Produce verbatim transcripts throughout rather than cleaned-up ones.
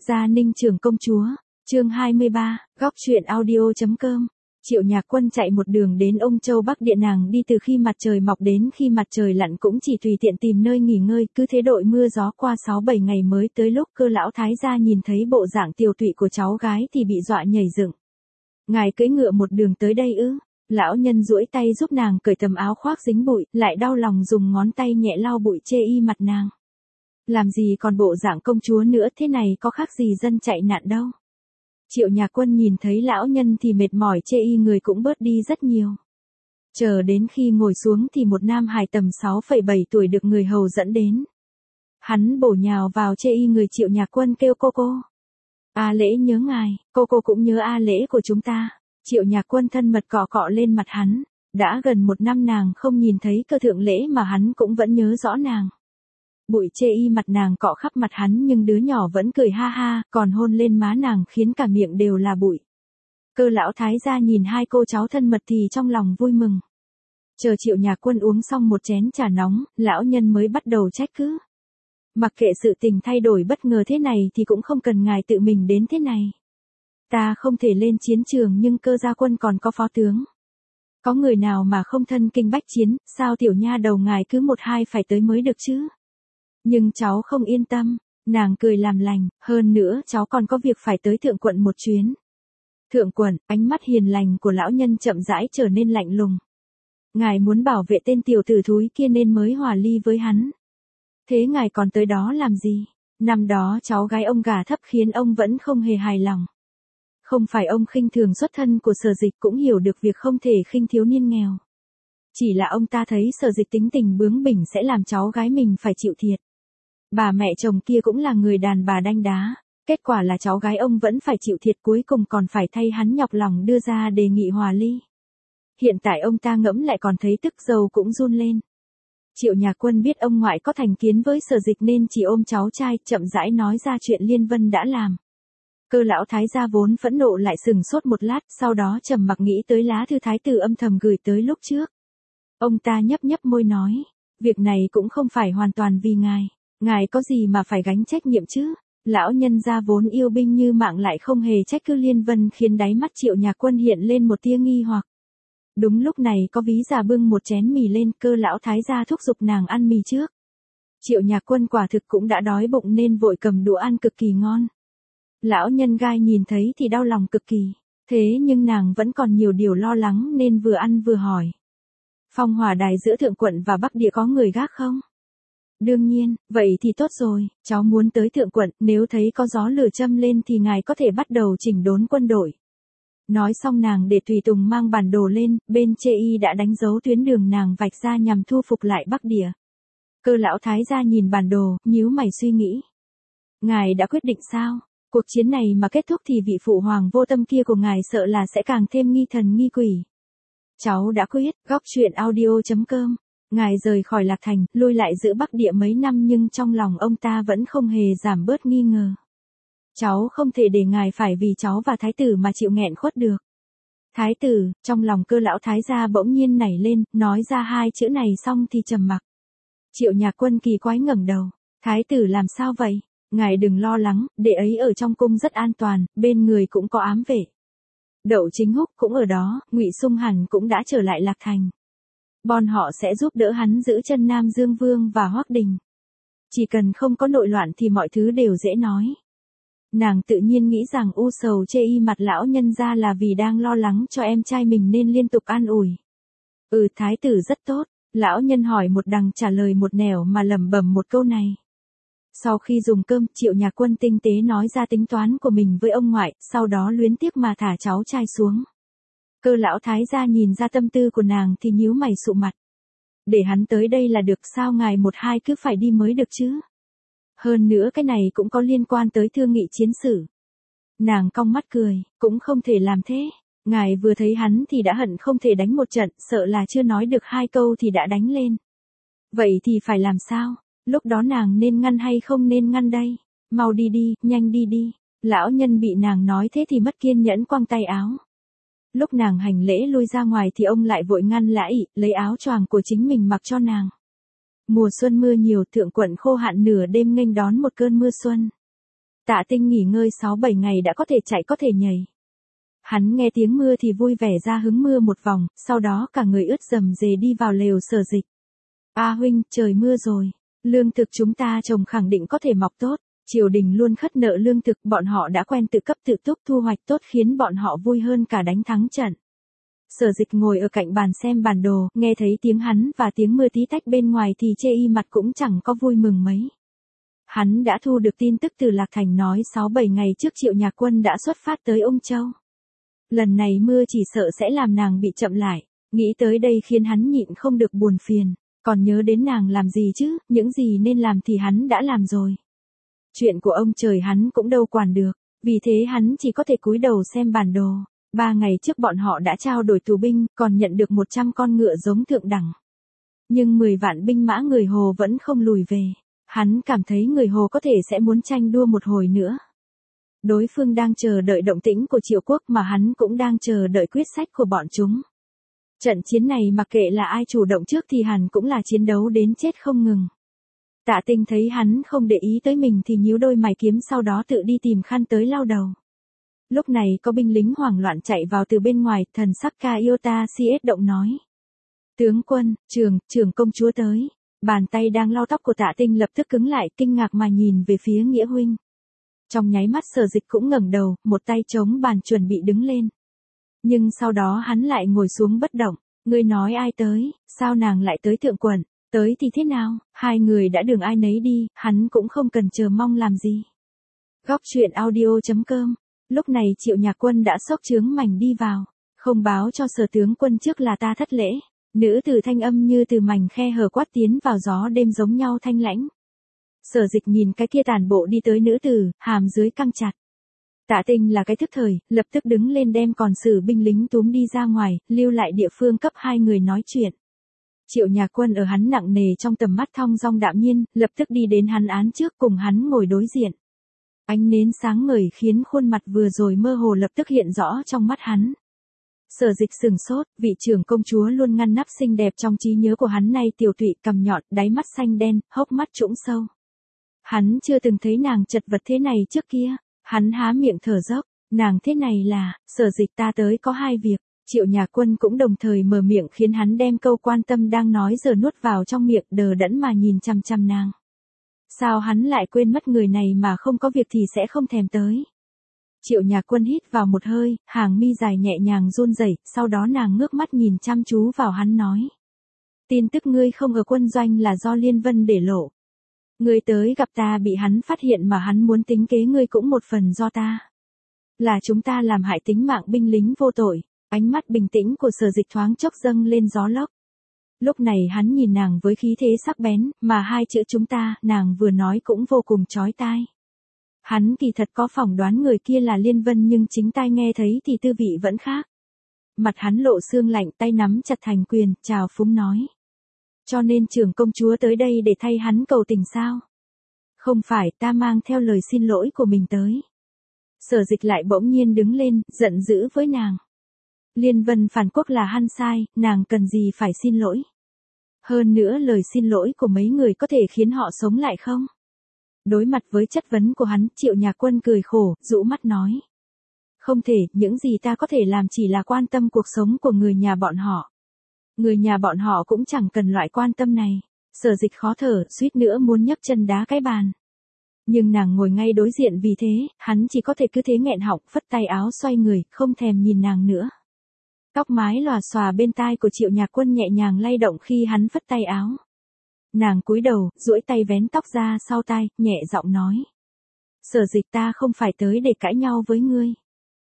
Gia Ninh Trưởng Công Chúa, chương hai mươi ba, góc truyện audio.com. Triệu Nhạc Quân chạy một đường đến Ông Châu Bắc Địa, nàng đi từ khi mặt trời mọc đến khi mặt trời lặn, cũng chỉ tùy tiện tìm nơi nghỉ ngơi, cứ thế đội mưa gió qua sáu bảy ngày mới tới lúc Cơ lão thái gia nhìn thấy bộ dạng tiều tụy của cháu gái thì bị dọa nhảy dựng. Ngài cưỡi ngựa một đường tới đây ư? Lão nhân duỗi tay giúp nàng cởi tấm áo khoác dính bụi, lại đau lòng dùng ngón tay nhẹ lau bụi chê y mặt nàng. Làm gì còn bộ dạng công chúa nữa, thế này có khác gì dân chạy nạn đâu. Triệu Nhạc Quân nhìn thấy lão nhân thì mệt mỏi, chê y người cũng bớt đi rất nhiều. Chờ đến khi ngồi xuống thì một nam hài tầm sáu phẩy bảy tuổi được người hầu dẫn đến. Hắn bổ nhào vào chê y người Triệu Nhạc Quân kêu cô cô. A Lễ nhớ ngài, cô cô cũng nhớ A Lễ của chúng ta. Triệu Nhạc Quân thân mật cọ cọ lên mặt hắn. Đã gần một năm nàng không nhìn thấy Cơ thượng lễ mà hắn cũng vẫn nhớ rõ nàng. Bụi chê y mặt nàng cọ khắp mặt hắn, nhưng đứa nhỏ vẫn cười ha ha, còn hôn lên má nàng khiến cả miệng đều là bụi. Cơ lão thái gia nhìn hai cô cháu thân mật thì trong lòng vui mừng. Chờ Triệu Nhạc Quân uống xong một chén trà nóng, lão nhân mới bắt đầu trách cứ. Mặc kệ sự tình thay đổi bất ngờ thế này thì cũng không cần ngài tự mình đến thế này. Ta không thể lên chiến trường nhưng Cơ gia quân còn có phó tướng. Có người nào mà không thân kinh bách chiến, sao tiểu nha đầu ngài cứ một hai phải tới mới được chứ? Nhưng cháu không yên tâm, nàng cười làm lành, hơn nữa cháu còn có việc phải tới thượng quận một chuyến. Thượng quận, ánh mắt hiền lành của lão nhân chậm rãi trở nên lạnh lùng. Ngài muốn bảo vệ tên tiểu tử thúi kia nên mới hòa ly với hắn. Thế ngài còn tới đó làm gì? Năm đó cháu gái ông gả thấp khiến ông vẫn không hề hài lòng. Không phải ông khinh thường xuất thân của Sở Dịch, cũng hiểu được việc không thể khinh thiếu niên nghèo. Chỉ là ông ta thấy Sở Dịch tính tình bướng bỉnh sẽ làm cháu gái mình phải chịu thiệt. Bà mẹ chồng kia cũng là người đàn bà đanh đá, kết quả là cháu gái ông vẫn phải chịu thiệt, cuối cùng còn phải thay hắn nhọc lòng đưa ra đề nghị hòa ly. Hiện tại ông ta ngẫm lại còn thấy tức dầu cũng run lên. Triệu Nhạc Quân biết ông ngoại có thành kiến với Sở Dịch nên chỉ ôm cháu trai, chậm rãi nói ra chuyện Liên Vân đã làm. Cơ lão thái gia vốn phẫn nộ lại sừng sốt một lát, sau đó trầm mặc nghĩ tới lá thư thái tử âm thầm gửi tới lúc trước. Ông ta nhấp nhấp môi nói, việc này cũng không phải hoàn toàn vì ngài. Ngài có gì mà phải gánh trách nhiệm chứ? Lão nhân gia vốn yêu binh như mạng lại không hề trách cứ Liên Vân, khiến đáy mắt Triệu Nhạc Quân hiện lên một tia nghi hoặc. Đúng lúc này có ví già bưng một chén mì lên, Cơ lão thái gia thúc giục nàng ăn mì trước. Triệu Nhạc Quân quả thực cũng đã đói bụng nên vội cầm đũa ăn cực kỳ ngon. Lão nhân gai nhìn thấy thì đau lòng cực kỳ, thế nhưng nàng vẫn còn nhiều điều lo lắng nên vừa ăn vừa hỏi. Phong hỏa đài giữa thượng quận và Bắc Địa có người gác không? Đương nhiên, vậy thì tốt rồi, cháu muốn tới thượng quận, nếu thấy có gió lửa châm lên thì ngài có thể bắt đầu chỉnh đốn quân đội. Nói xong nàng để tùy tùng mang bản đồ lên, bên chê y đã đánh dấu tuyến đường nàng vạch ra nhằm thu phục lại Bắc Địa. Cơ lão thái gia nhìn bản đồ, nhíu mày suy nghĩ. Ngài đã quyết định sao? Cuộc chiến này mà kết thúc thì vị phụ hoàng vô tâm kia của ngài sợ là sẽ càng thêm nghi thần nghi quỷ. Cháu đã quyết, góc truyện audio.com. Ngài rời khỏi Lạc Thành, lui lại giữa Bắc Địa mấy năm nhưng trong lòng ông ta vẫn không hề giảm bớt nghi ngờ. Cháu không thể để ngài phải vì cháu và thái tử mà chịu nghẹn khuất được. Thái tử, trong lòng Cơ lão thái gia bỗng nhiên nảy lên, nói ra hai chữ này xong thì trầm mặc. Triệu Nhạc Quân kỳ quái ngẩng đầu. Thái tử làm sao vậy? Ngài đừng lo lắng, đệ ấy ở trong cung rất an toàn, bên người cũng có ám vệ. Đậu Chính Húc cũng ở đó, Ngụy Sung hẳn cũng đã trở lại Lạc Thành. Bọn họ sẽ giúp đỡ hắn giữ chân Nam Dương Vương và Hoắc Đình. Chỉ cần không có nội loạn thì mọi thứ đều dễ nói. Nàng tự nhiên nghĩ rằng u sầu chê y mặt lão nhân ra là vì đang lo lắng cho em trai mình nên liên tục an ủi. Ừ, thái tử rất tốt. Lão nhân hỏi một đằng trả lời một nẻo mà lẩm bẩm một câu này. Sau khi dùng cơm, Triệu Nhạc Quân tinh tế nói ra tính toán của mình với ông ngoại, sau đó luyến tiếc mà thả cháu trai xuống. Cơ lão thái gia nhìn ra tâm tư của nàng thì nhíu mày sụ mặt. Để hắn tới đây là được, sao ngài một hai cứ phải đi mới được chứ? Hơn nữa cái này cũng có liên quan tới thương nghị chiến sự. Nàng cong mắt cười, cũng không thể làm thế. Ngài vừa thấy hắn thì đã hận không thể đánh một trận, sợ là chưa nói được hai câu thì đã đánh lên. Vậy thì phải làm sao? Lúc đó nàng nên ngăn hay không nên ngăn đây? Mau đi đi, nhanh đi đi. Lão nhân bị nàng nói thế thì mất kiên nhẫn quăng tay áo. Lúc nàng hành lễ lui ra ngoài thì ông lại vội ngăn lại, lấy áo choàng của chính mình mặc cho nàng. Mùa xuân mưa nhiều, thượng quận khô hạn, nửa đêm nghênh đón một cơn mưa xuân. Tạ Tinh nghỉ ngơi sáu bảy ngày đã có thể chạy có thể nhảy. Hắn nghe tiếng mưa thì vui vẻ ra hứng mưa một vòng, sau đó cả người ướt rầm rề đi vào lều Sở Dịch. A huynh, trời mưa rồi. Lương thực chúng ta trồng khẳng định có thể mọc tốt. Triều đình luôn khất nợ lương thực, bọn họ đã quen tự cấp tự túc thu hoạch tốt khiến bọn họ vui hơn cả đánh thắng trận. Sở Dịch ngồi ở cạnh bàn xem bản đồ, nghe thấy tiếng hắn và tiếng mưa tí tách bên ngoài thì chê y mặt cũng chẳng có vui mừng mấy. Hắn đã thu được tin tức từ Lạc Thành nói sáu bảy ngày trước Triệu Nhạc Quân đã xuất phát tới Ung Châu. Lần này mưa chỉ sợ sẽ làm nàng bị chậm lại, nghĩ tới đây khiến hắn nhịn không được buồn phiền, còn nhớ đến nàng làm gì chứ, những gì nên làm thì hắn đã làm rồi. Chuyện của ông trời hắn cũng đâu quản được, vì thế hắn chỉ có thể cúi đầu xem bản đồ. Ba ngày trước bọn họ đã trao đổi tù binh, còn nhận được một trăm con ngựa giống thượng đẳng. Nhưng mười vạn binh mã người Hồ vẫn không lùi về. Hắn cảm thấy người Hồ có thể sẽ muốn tranh đua một hồi nữa. Đối phương đang chờ đợi động tĩnh của Triệu Quốc mà hắn cũng đang chờ đợi quyết sách của bọn chúng. Trận chiến này mặc kệ là ai chủ động trước thì hắn cũng là chiến đấu đến chết không ngừng. Tạ Tinh thấy hắn không để ý tới mình thì nhíu đôi mày kiếm, sau đó tự đi tìm khăn tới lau đầu. Lúc này có binh lính hoảng loạn chạy vào từ bên ngoài, thần sắc Caiota siết động nói. Tướng quân, trường, trưởng công chúa tới. Bàn tay đang lau tóc của Tạ Tinh lập tức cứng lại, kinh ngạc mà nhìn về phía Nghĩa huynh. Trong nháy mắt Sở Dịch cũng ngẩng đầu, một tay chống bàn chuẩn bị đứng lên. Nhưng sau đó hắn lại ngồi xuống bất động. Ngươi nói ai tới, sao nàng lại tới thượng quận, tới thì thế nào, hai người đã đường ai nấy đi, hắn cũng không cần chờ mong làm gì. Góc truyện audio chấm com. Lúc này Triệu Nhạc Quân đã xốc trướng mảnh đi vào, không báo cho Sở tướng quân trước là ta thất lễ. Nữ tử thanh âm như từ mảnh khe hở quát tiến vào gió đêm giống nhau thanh lãnh. Sở Dịch nhìn cái kia tàn bộ đi tới nữ tử, hàm dưới căng chặt. Tạ Tinh là cái thức thời, lập tức đứng lên đem còn sử binh lính túm đi ra ngoài, lưu lại địa phương cấp hai người nói chuyện. Triệu Nhạc Quân ở hắn nặng nề trong tầm mắt thong dong đạm nhiên, lập tức đi đến hắn án trước cùng hắn ngồi đối diện. Ánh nến sáng ngời khiến khuôn mặt vừa rồi mơ hồ lập tức hiện rõ trong mắt hắn. Sở Dịch sừng sốt, vị trưởng công chúa luôn ngăn nắp xinh đẹp trong trí nhớ của hắn nay tiểu tụy cằm nhọn, đáy mắt xanh đen, hốc mắt trũng sâu. Hắn chưa từng thấy nàng chật vật thế này trước kia, hắn há miệng thở dốc, nàng thế này là, Sở Dịch ta tới có hai việc. Triệu Nhạc Quân cũng đồng thời mở miệng khiến hắn đem câu quan tâm đang nói giờ nuốt vào trong miệng, đờ đẫn mà nhìn chằm chằm nàng. Sao hắn lại quên mất người này mà không có việc thì sẽ không thèm tới. Triệu Nhạc Quân hít vào một hơi, hàng mi dài nhẹ nhàng run rẩy, sau đó nàng ngước mắt nhìn chăm chú vào hắn nói. Tin tức ngươi không ở quân doanh là do Liên Vân để lộ. Ngươi tới gặp ta bị hắn phát hiện mà hắn muốn tính kế ngươi cũng một phần do ta. Là chúng ta làm hại tính mạng binh lính vô tội. Ánh mắt bình tĩnh của Sở Dịch thoáng chốc dâng lên gió lốc. Lúc này hắn nhìn nàng với khí thế sắc bén, mà hai chữ chúng ta, nàng vừa nói cũng vô cùng chói tai. Hắn kỳ thật có phỏng đoán người kia là Liên Vân nhưng chính tai nghe thấy thì tư vị vẫn khác. Mặt hắn lộ xương lạnh, tay nắm chặt thành quyền, chào phúng nói. Cho nên trưởng công chúa tới đây để thay hắn cầu tình sao? Không phải, ta mang theo lời xin lỗi của mình tới. Sở Dịch lại bỗng nhiên đứng lên, giận dữ với nàng. Liên Vân phản quốc là hắn sai, nàng cần gì phải xin lỗi. Hơn nữa lời xin lỗi của mấy người có thể khiến họ sống lại không? Đối mặt với chất vấn của hắn, Triệu Nhạc Quân cười khổ, rũ mắt nói. Không thể, những gì ta có thể làm chỉ là quan tâm cuộc sống của người nhà bọn họ. Người nhà bọn họ cũng chẳng cần loại quan tâm này. Sở Dịch khó thở, suýt nữa muốn nhấc chân đá cái bàn. Nhưng nàng ngồi ngay đối diện vì thế, hắn chỉ có thể cứ thế nghẹn họng, phất tay áo xoay người, không thèm nhìn nàng nữa. Tóc mái lòa xòa bên tai của Triệu Nhạc Quân nhẹ nhàng lay động khi hắn phất tay áo. Nàng cúi đầu, duỗi tay vén tóc ra sau tai, nhẹ giọng nói. Sở Dịch ta không phải tới để cãi nhau với ngươi.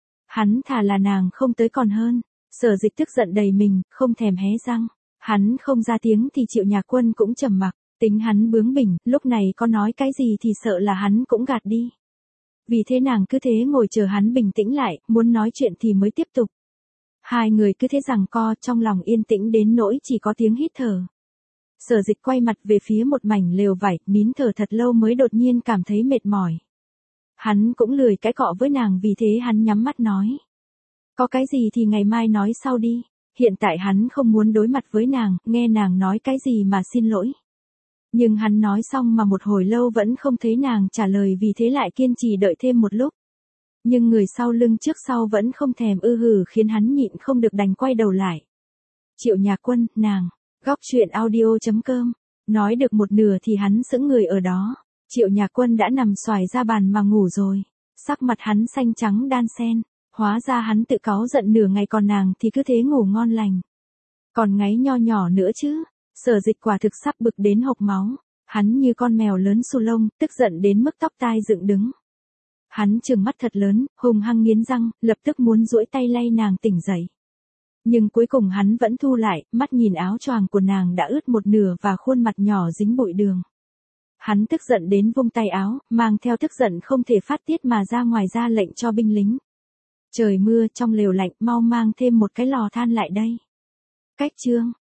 Hắn thà là nàng không tới còn hơn. Sở Dịch tức giận đầy mình, không thèm hé răng. Hắn không ra tiếng thì Triệu Nhạc Quân cũng trầm mặc. Tính hắn bướng bỉnh, lúc này có nói cái gì thì sợ là hắn cũng gạt đi. Vì thế nàng cứ thế ngồi chờ hắn bình tĩnh lại, muốn nói chuyện thì mới tiếp tục. Hai người cứ thế giằng co, trong lòng yên tĩnh đến nỗi chỉ có tiếng hít thở. Sở Dịch quay mặt về phía một mảnh lều vải, nín thở thật lâu mới đột nhiên cảm thấy mệt mỏi. Hắn cũng lười cãi cọ với nàng vì thế hắn nhắm mắt nói. Có cái gì thì ngày mai nói sau đi. Hiện tại hắn không muốn đối mặt với nàng, nghe nàng nói cái gì mà xin lỗi. Nhưng hắn nói xong mà một hồi lâu vẫn không thấy nàng trả lời, vì thế lại kiên trì đợi thêm một lúc. Nhưng người sau lưng trước sau vẫn không thèm ư hử, khiến hắn nhịn không được đành quay đầu lại. Triệu Nhạc Quân, nàng. Góc truyện audio chấm com. Nói được một nửa thì hắn sững người ở đó. Triệu Nhạc Quân đã nằm xoài ra bàn mà ngủ rồi. Sắc mặt hắn xanh trắng đan xen. Hóa ra hắn tự cáu giận nửa ngày, còn nàng thì cứ thế ngủ ngon lành. Còn ngáy nho nhỏ nữa chứ. Sở Dịch quả thực sắp bực đến hộc máu. Hắn như con mèo lớn xù lông, tức giận đến mức tóc tai dựng đứng. Hắn trừng mắt thật lớn, hung hăng nghiến răng, lập tức muốn duỗi tay lay nàng tỉnh dậy. Nhưng cuối cùng hắn vẫn thu lại, mắt nhìn áo choàng của nàng đã ướt một nửa và khuôn mặt nhỏ dính bụi đường. Hắn tức giận đến vung tay áo, mang theo tức giận không thể phát tiết mà ra ngoài ra lệnh cho binh lính. Trời mưa, trong lều lạnh, mau mang thêm một cái lò than lại đây. Cách chương.